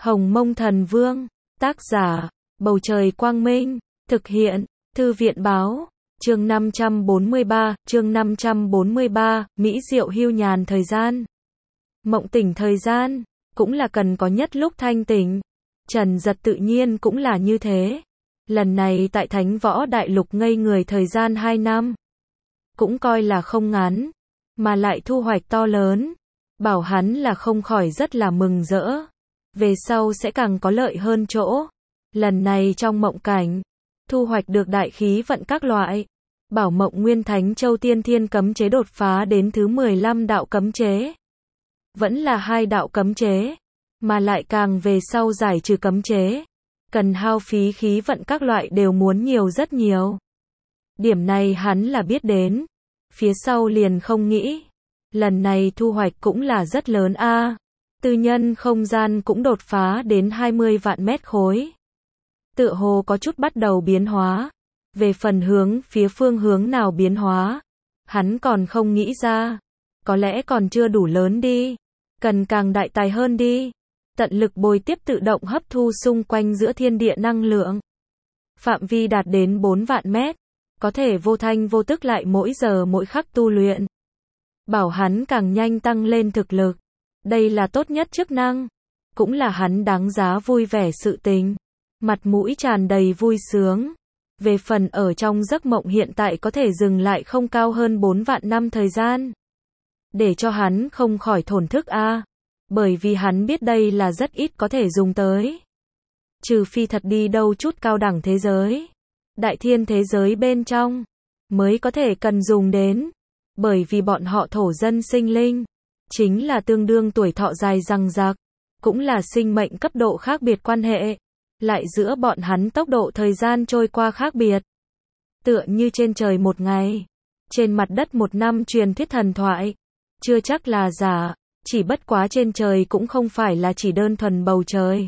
Hồng Mông Thần Vương, tác giả, Bầu Trời Quang Minh, thực hiện, Thư viện Báo, chương 543, Mỹ Diệu Hưu Nhàn thời gian. Mộng tỉnh thời gian, cũng là cần có nhất lúc thanh tỉnh. Trần Dật tự nhiên cũng là như thế. Lần này tại Thánh Võ Đại Lục ngây người thời gian 2 năm. Cũng coi là không ngắn, mà lại thu hoạch to lớn. Bảo hắn là không khỏi rất là mừng rỡ. Về sau sẽ càng có lợi hơn chỗ. Lần này trong mộng cảnh, thu hoạch được đại khí vận các loại. Bảo Mộng Nguyên Thánh Châu Tiên Thiên cấm chế đột phá đến thứ 15 đạo cấm chế. Vẫn là 2 đạo cấm chế, mà lại càng về sau giải trừ cấm chế. Cần hao phí khí vận các loại đều muốn nhiều rất nhiều. Điểm này hắn là biết đến. Phía sau liền không nghĩ. Lần này thu hoạch cũng là rất lớn a. Tư nhân không gian cũng đột phá đến 20 vạn mét khối. Tựa hồ có chút bắt đầu biến hóa. Về phần phía phương hướng nào biến hóa, hắn còn không nghĩ ra. Có lẽ còn chưa đủ lớn đi. Cần càng đại tài hơn đi. Tận lực bồi tiếp tự động hấp thu xung quanh giữa thiên địa năng lượng. Phạm vi đạt đến 4 vạn mét. Có thể vô thanh vô tức lại mỗi giờ mỗi khắc tu luyện. Bảo hắn càng nhanh tăng lên thực lực. Đây là tốt nhất chức năng. Cũng là hắn đáng giá vui vẻ sự tình. Mặt mũi tràn đầy vui sướng. Về phần ở trong giấc mộng hiện tại có thể dừng lại không cao hơn 4 vạn năm thời gian. Để cho hắn không khỏi thổn thức a. Bởi vì hắn biết đây là rất ít có thể dùng tới. Trừ phi thật đi đâu chút cao đẳng thế giới. Đại thiên thế giới bên trong. Mới có thể cần dùng đến. Bởi vì bọn họ thổ dân sinh linh. Chính là tương đương tuổi thọ dài dằng dặc. Cũng là sinh mệnh cấp độ khác biệt quan hệ. Lại giữa bọn hắn tốc độ thời gian trôi qua khác biệt. Tựa như trên trời một ngày. Trên mặt đất một năm truyền thuyết thần thoại. Chưa chắc là giả. Chỉ bất quá trên trời cũng không phải là chỉ đơn thuần bầu trời.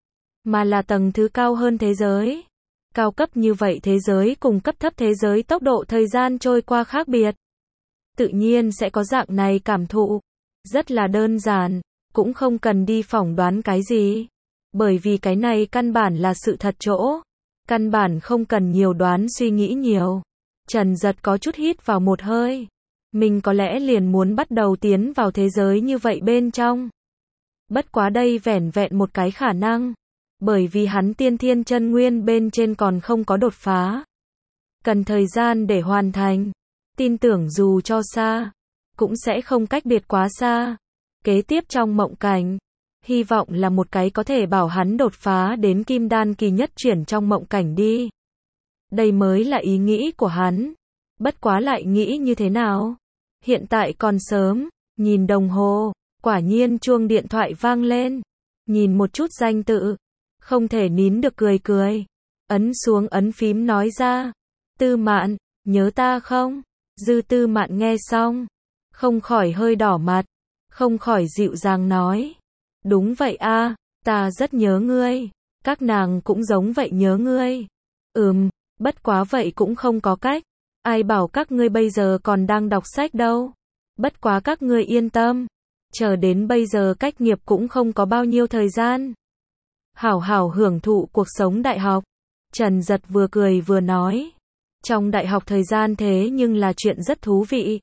Mà là tầng thứ cao hơn thế giới. Cao cấp như vậy thế giới cùng cấp thấp thế giới tốc độ thời gian trôi qua khác biệt. Tự nhiên sẽ có dạng này cảm thụ. Rất là đơn giản. Cũng không cần đi phỏng đoán cái gì. Bởi vì cái này căn bản là sự thật chỗ. Căn bản không cần nhiều đoán suy nghĩ nhiều. Trần Dật có chút hít vào một hơi. Mình có lẽ liền muốn bắt đầu tiến vào thế giới như vậy bên trong. Bất quá đây vẻn vẹn một cái khả năng. Bởi vì hắn tiên thiên chân nguyên bên trên còn không có đột phá. Cần thời gian để hoàn thành. Tin tưởng dù cho xa, cũng sẽ không cách biệt quá xa. Kế tiếp trong mộng cảnh, hy vọng là một cái có thể bảo hắn đột phá đến kim đan kỳ nhất chuyển trong mộng cảnh đi. Đây mới là ý nghĩ của hắn. Bất quá lại nghĩ như thế nào? Hiện tại còn sớm, nhìn đồng hồ, quả nhiên chuông điện thoại vang lên. Nhìn một chút danh tự, không thể nín được cười. Ấn xuống ấn phím nói ra. Tư Mạn, nhớ ta không? Dư Tư Mạn nghe xong, không khỏi hơi đỏ mặt, không khỏi dịu dàng nói. Đúng vậy a, ta rất nhớ ngươi, các nàng cũng giống vậy nhớ ngươi. Bất quá vậy cũng không có cách, ai bảo các ngươi bây giờ còn đang đọc sách đâu. Bất quá các ngươi yên tâm, chờ đến bây giờ cách nghiệp cũng không có bao nhiêu thời gian. Hảo hảo hưởng thụ cuộc sống đại học. Trần Dật vừa cười vừa nói. Trong đại học thời gian thế nhưng là chuyện rất thú vị.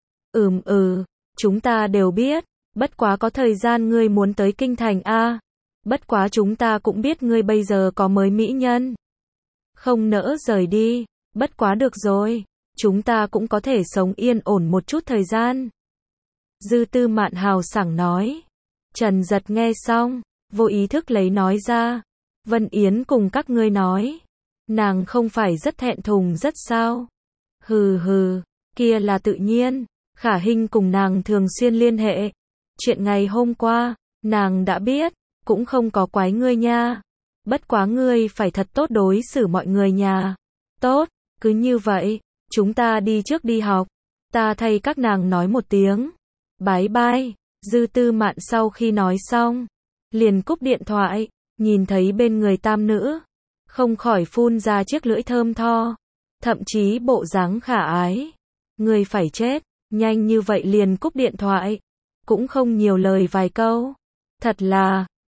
Chúng ta đều biết. Bất quá có thời gian ngươi muốn tới kinh thành a. Bất quá chúng ta cũng biết ngươi bây giờ có mới mỹ nhân. Không nỡ rời đi. Bất quá được rồi. Chúng ta cũng có thể sống yên ổn một chút thời gian. Dư Tư Mạn hào sảng nói. Trần Dật nghe xong, vô ý thức lấy nói ra. Vân Yến cùng các ngươi nói. Nàng không phải rất thẹn thùng rất sao? Hừ, kia là tự nhiên. Khả Hinh cùng nàng thường xuyên liên hệ. Chuyện ngày hôm qua, nàng đã biết, cũng không có quái ngươi nha. Bất quá ngươi phải thật tốt đối xử mọi người nhà. Tốt, cứ như vậy, chúng ta đi trước đi học. Ta thay các nàng nói một tiếng. Bye bye. Dư Tư Mạn sau khi nói xong, liền cúp điện thoại, nhìn thấy bên người tam nữ, không khỏi phun ra chiếc lưỡi thơm tho, thậm chí bộ dáng khả ái. Người phải chết, nhanh như vậy liền cúp điện thoại, cũng không nhiều lời vài câu. Thật là,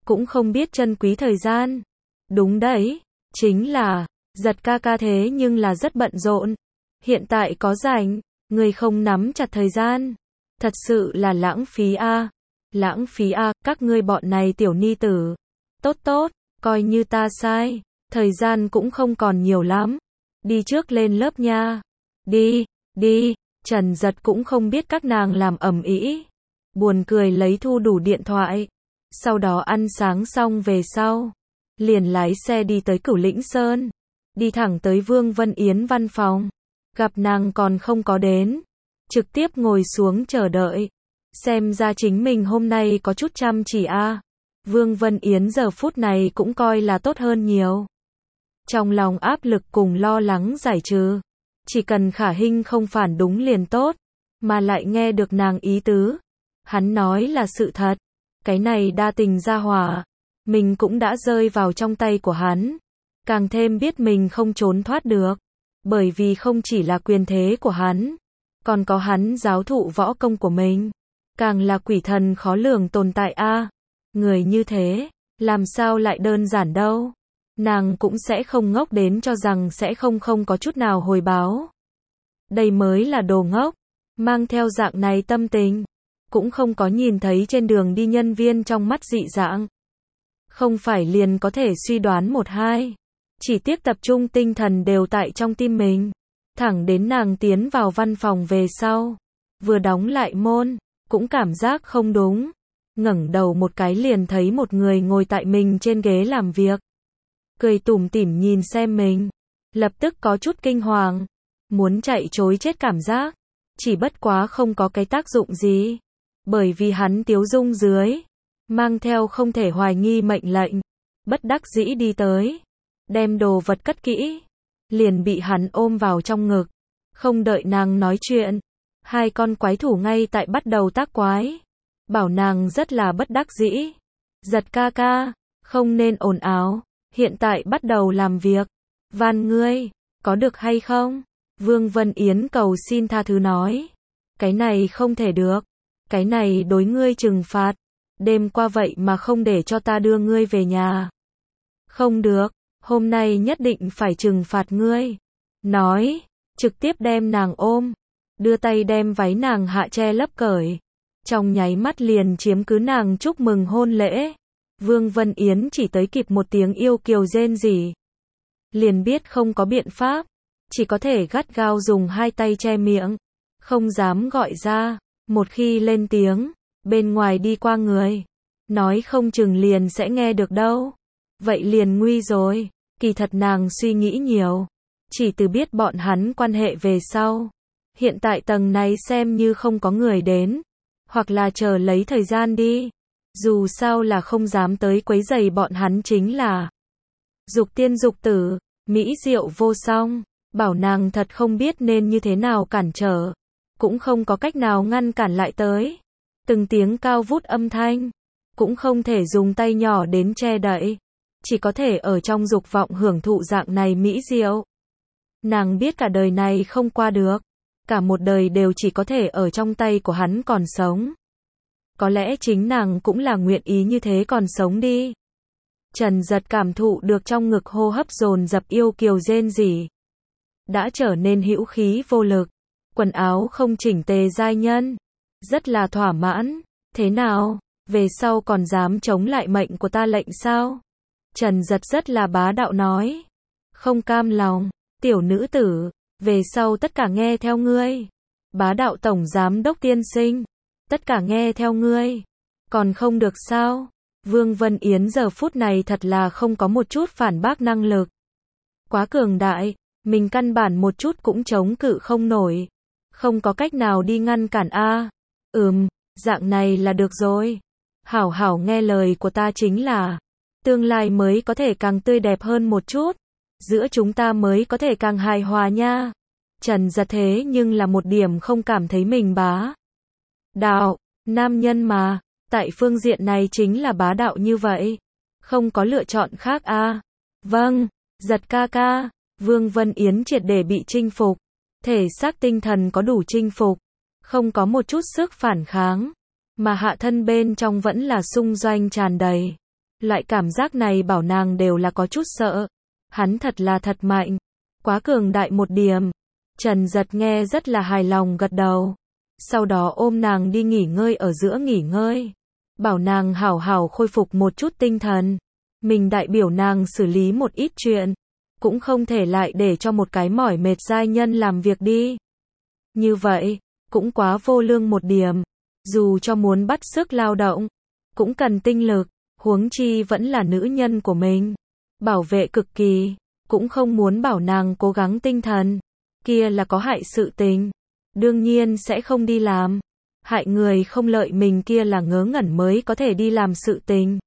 cũng không biết trân quý thời gian. Đúng đấy, chính là, giật ca ca thế nhưng là rất bận rộn. Hiện tại có rảnh, người không nắm chặt thời gian. Thật sự là lãng phí a. Lãng phí a, các ngươi bọn này tiểu ni tử. Tốt tốt, coi như ta sai, thời gian cũng không còn nhiều lắm. Đi trước lên lớp nha. Đi, đi, Trần Giật cũng không biết các nàng làm ầm ĩ. Buồn cười lấy thu đủ điện thoại. Sau đó ăn sáng xong về sau, liền lái xe đi tới Cửu Lĩnh Sơn. Đi thẳng tới Vương Vân Yến văn phòng. Gặp nàng còn không có đến. Trực tiếp ngồi xuống chờ đợi. Xem ra chính mình hôm nay có chút chăm chỉ a. Vương Vân Yến giờ phút này cũng coi là tốt hơn nhiều. Trong lòng áp lực cùng lo lắng giải trừ. Chỉ cần Khả Hinh không phản đúng liền tốt. Mà lại nghe được nàng ý tứ. Hắn nói là sự thật. Cái này đa tình gia hỏa. Mình cũng đã rơi vào trong tay của hắn. Càng thêm biết mình không trốn thoát được. Bởi vì không chỉ là quyền thế của hắn. Còn có hắn giáo thụ võ công của mình. Càng là quỷ thần khó lường tồn tại a. Người như thế, làm sao lại đơn giản đâu. Nàng cũng sẽ không ngốc đến cho rằng sẽ không có chút nào hồi báo. Đây mới là đồ ngốc. Mang theo dạng này tâm tình. Cũng không có nhìn thấy trên đường đi nhân viên trong mắt dị dạng. Không phải liền có thể suy đoán một hai. Chỉ tiếc tập trung tinh thần đều tại trong tim mình. Thẳng đến nàng tiến vào văn phòng về sau. Vừa đóng lại môn, cũng cảm giác không đúng. Ngẩng đầu một cái liền thấy một người ngồi tại mình trên ghế làm việc. Cười tủm tỉm nhìn xem mình. Lập tức có chút kinh hoàng. Muốn chạy trối chết cảm giác. Chỉ bất quá không có cái tác dụng gì. Bởi vì hắn tiếu dung dưới. Mang theo không thể hoài nghi mệnh lệnh. Bất đắc dĩ đi tới. Đem đồ vật cất kỹ. Liền bị hắn ôm vào trong ngực. Không đợi nàng nói chuyện. Hai con quái thủ ngay tại bắt đầu tác quái. Bảo nàng rất là bất đắc dĩ. Giật ca ca, không nên ồn ào. Hiện tại bắt đầu làm việc. Van ngươi, có được hay không? Vương Vân Yến cầu xin tha thứ nói. Cái này không thể được. Cái này đối ngươi trừng phạt. Đêm qua vậy mà không để cho ta đưa ngươi về nhà. Không được, hôm nay nhất định phải trừng phạt ngươi. Nói, trực tiếp đem nàng ôm. Đưa tay đem váy nàng hạ che lấp cởi. Trong nháy mắt liền chiếm cứ nàng chúc mừng hôn lễ. Vương Vân Yến chỉ tới kịp một tiếng yêu kiều rên rỉ. Liền biết không có biện pháp. Chỉ có thể gắt gao dùng hai tay che miệng. Không dám gọi ra. Một khi lên tiếng, bên ngoài đi qua người. Nói không chừng liền sẽ nghe được đâu. Vậy liền nguy rồi. Kỳ thật nàng suy nghĩ nhiều. Chỉ từ biết bọn hắn quan hệ về sau. Hiện tại tầng này xem như không có người đến. Hoặc là chờ lấy thời gian đi. Dù sao là không dám tới quấy rầy bọn hắn chính là. Dục tiên dục tử, mỹ diệu vô song. Bảo nàng thật không biết nên như thế nào cản trở. Cũng không có cách nào ngăn cản lại tới. Từng tiếng cao vút âm thanh. Cũng không thể dùng tay nhỏ đến che đậy. Chỉ có thể ở trong dục vọng hưởng thụ dạng này mỹ diệu. Nàng biết cả đời này không qua được. Cả một đời đều chỉ có thể ở trong tay của hắn còn sống. Có lẽ chính nàng cũng là nguyện ý như thế còn sống đi. Trần Giật cảm thụ được trong ngực hô hấp dồn dập yêu kiều rên rỉ. Đã trở nên hữu khí vô lực. Quần áo không chỉnh tề giai nhân. Rất là thỏa mãn. Thế nào? Về sau còn dám chống lại mệnh của ta lệnh sao? Trần Giật rất là bá đạo nói. Không cam lòng. Tiểu nữ tử. Về sau tất cả nghe theo ngươi. Bá đạo tổng giám đốc tiên sinh. Tất cả nghe theo ngươi. Còn không được sao? Vương Vân Yến giờ phút này thật là không có một chút phản bác năng lực. Quá cường đại. Mình căn bản một chút cũng chống cự không nổi. Không có cách nào đi ngăn cản a. Dạng này là được rồi. Hảo hảo nghe lời của ta chính là. Tương lai mới có thể càng tươi đẹp hơn một chút. Giữa chúng ta mới có thể càng hài hòa nha. Trần Giật thế nhưng là một điểm không cảm thấy mình bá đạo, nam nhân mà, tại phương diện này chính là bá đạo như vậy. Không có lựa chọn khác a. Vâng, Giật ca ca. Vương Vân Yến triệt để bị chinh phục. Thể xác tinh thần có đủ chinh phục. Không có một chút sức phản kháng. Mà hạ thân bên trong vẫn là sung doanh tràn đầy. Loại cảm giác này bảo nàng đều là có chút sợ. Hắn thật là thật mạnh. Quá cường đại một điểm. Trần Giật nghe rất là hài lòng gật đầu. Sau đó ôm nàng đi nghỉ ngơi ở giữa nghỉ ngơi. Bảo nàng hảo hảo khôi phục một chút tinh thần. Mình đại biểu nàng xử lý một ít chuyện. Cũng không thể lại để cho một cái mỏi mệt giai nhân làm việc đi. Như vậy, cũng quá vô lương một điểm. Dù cho muốn bắt sức lao động, cũng cần tinh lực, huống chi vẫn là nữ nhân của mình. Bảo vệ cực kỳ, cũng không muốn bảo nàng cố gắng tinh thần. Kia là có hại sự tình. Đương nhiên sẽ không đi làm. Hại người không lợi mình kia là ngớ ngẩn mới có thể đi làm sự tình.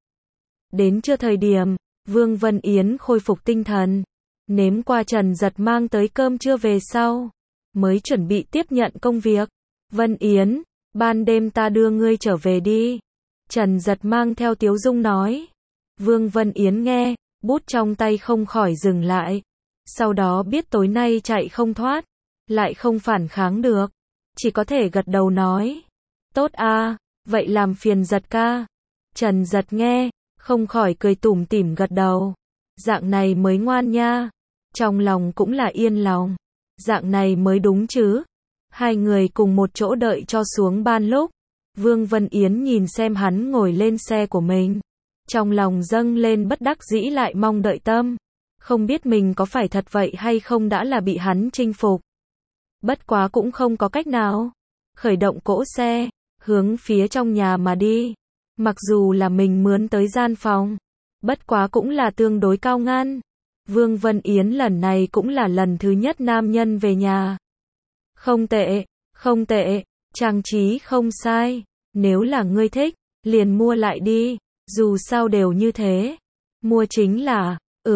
Đến trưa thời điểm, Vương Vân Yến khôi phục tinh thần. Nếm qua Trần Giật mang tới cơm trưa về sau. Mới chuẩn bị tiếp nhận công việc. Vân Yến, ban đêm ta đưa ngươi trở về đi. Trần Giật mang theo tiếu dung nói. Vương Vân Yến nghe, bút trong tay không khỏi dừng lại. Sau đó biết tối nay chạy không thoát. Lại không phản kháng được. Chỉ có thể gật đầu nói. Tốt a, vậy làm phiền Giật ca. Trần Giật nghe, không khỏi cười tủm tỉm gật đầu. Dạng này mới ngoan nha. Trong lòng cũng là yên lòng. Dạng này mới đúng chứ. Hai người cùng một chỗ đợi cho xuống ban lúc. Vương Vân Yến nhìn xem hắn ngồi lên xe của mình. Trong lòng dâng lên bất đắc dĩ lại mong đợi tâm. Không biết mình có phải thật vậy hay không đã là bị hắn chinh phục. Bất quá cũng không có cách nào. Khởi động cỗ xe, hướng phía trong nhà mà đi. Mặc dù là mình mướn tới gian phòng. Bất quá cũng là tương đối cao ngăn. Vương Vân Yến lần này cũng là lần thứ nhất nam nhân về nhà. Không tệ, không tệ, trang trí không sai. Nếu là ngươi thích, liền mua lại đi. Dù sao đều như thế. Mua chính là,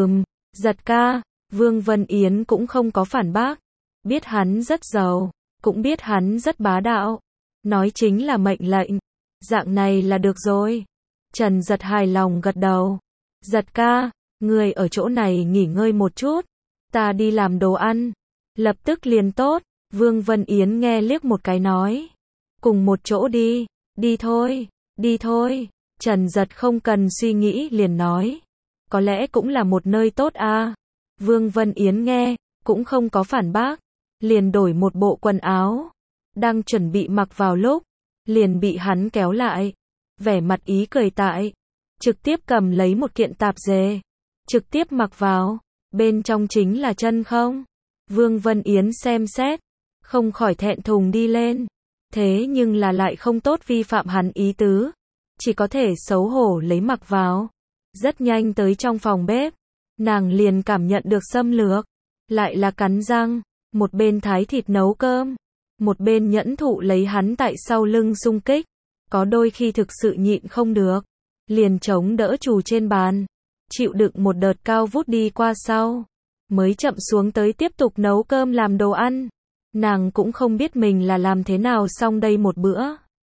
Giật ca. Vương Vân Yến cũng không có phản bác. Biết hắn rất giàu, cũng biết hắn rất bá đạo. Nói chính là mệnh lệnh. Dạng này là được rồi. Trần Giật hài lòng gật đầu. Giật ca, ngươi ở chỗ này nghỉ ngơi một chút. Ta đi làm đồ ăn. Lập tức liền tốt. Vương Vân Yến nghe liếc một cái nói. Cùng một chỗ đi. Đi thôi, đi thôi. Trần Giật không cần suy nghĩ liền nói. Có lẽ cũng là một nơi tốt a. Vương Vân Yến nghe, cũng không có phản bác. Liền đổi một bộ quần áo. Đang chuẩn bị mặc vào lúc. Liền bị hắn kéo lại. Vẻ mặt ý cười tại. Trực tiếp cầm lấy một kiện tạp dề. Trực tiếp mặc vào. Bên trong chính là chân không. Vương Vân Yến xem xét. Không khỏi thẹn thùng đi lên. Thế nhưng là lại không tốt vi phạm hắn ý tứ. Chỉ có thể xấu hổ lấy mặc vào. Rất nhanh tới trong phòng bếp. Nàng liền cảm nhận được xâm lược. Lại là cắn răng. Một bên thái thịt nấu cơm. Một bên nhẫn thụ lấy hắn tại sau lưng xung kích. Có đôi khi thực sự nhịn không được. Liền chống đỡ chù trên bàn. Chịu đựng một đợt cao vút đi qua sau. Mới chậm xuống tới tiếp tục nấu cơm làm đồ ăn. Nàng cũng không biết mình là làm thế nào xong đây một bữa.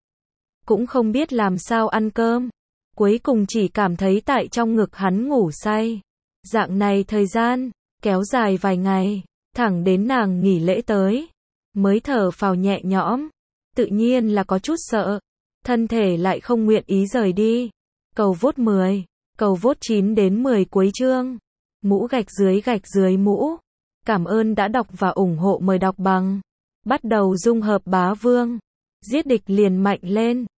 Cũng không biết làm sao ăn cơm. Cuối cùng chỉ cảm thấy tại trong ngực hắn ngủ say. Dạng này thời gian, kéo dài vài ngày. Thẳng đến nàng nghỉ lễ tới. Mới thở phào nhẹ nhõm. Tự nhiên là có chút sợ. Thân thể lại không nguyện ý rời đi. Cầu vốt 10. Cầu vốt 9 đến 10 cuối chương. Mũ gạch dưới mũ. Cảm ơn đã đọc và ủng hộ, mời đọc bằng. Bắt đầu dung hợp bá vương. Giết địch liền mạnh lên.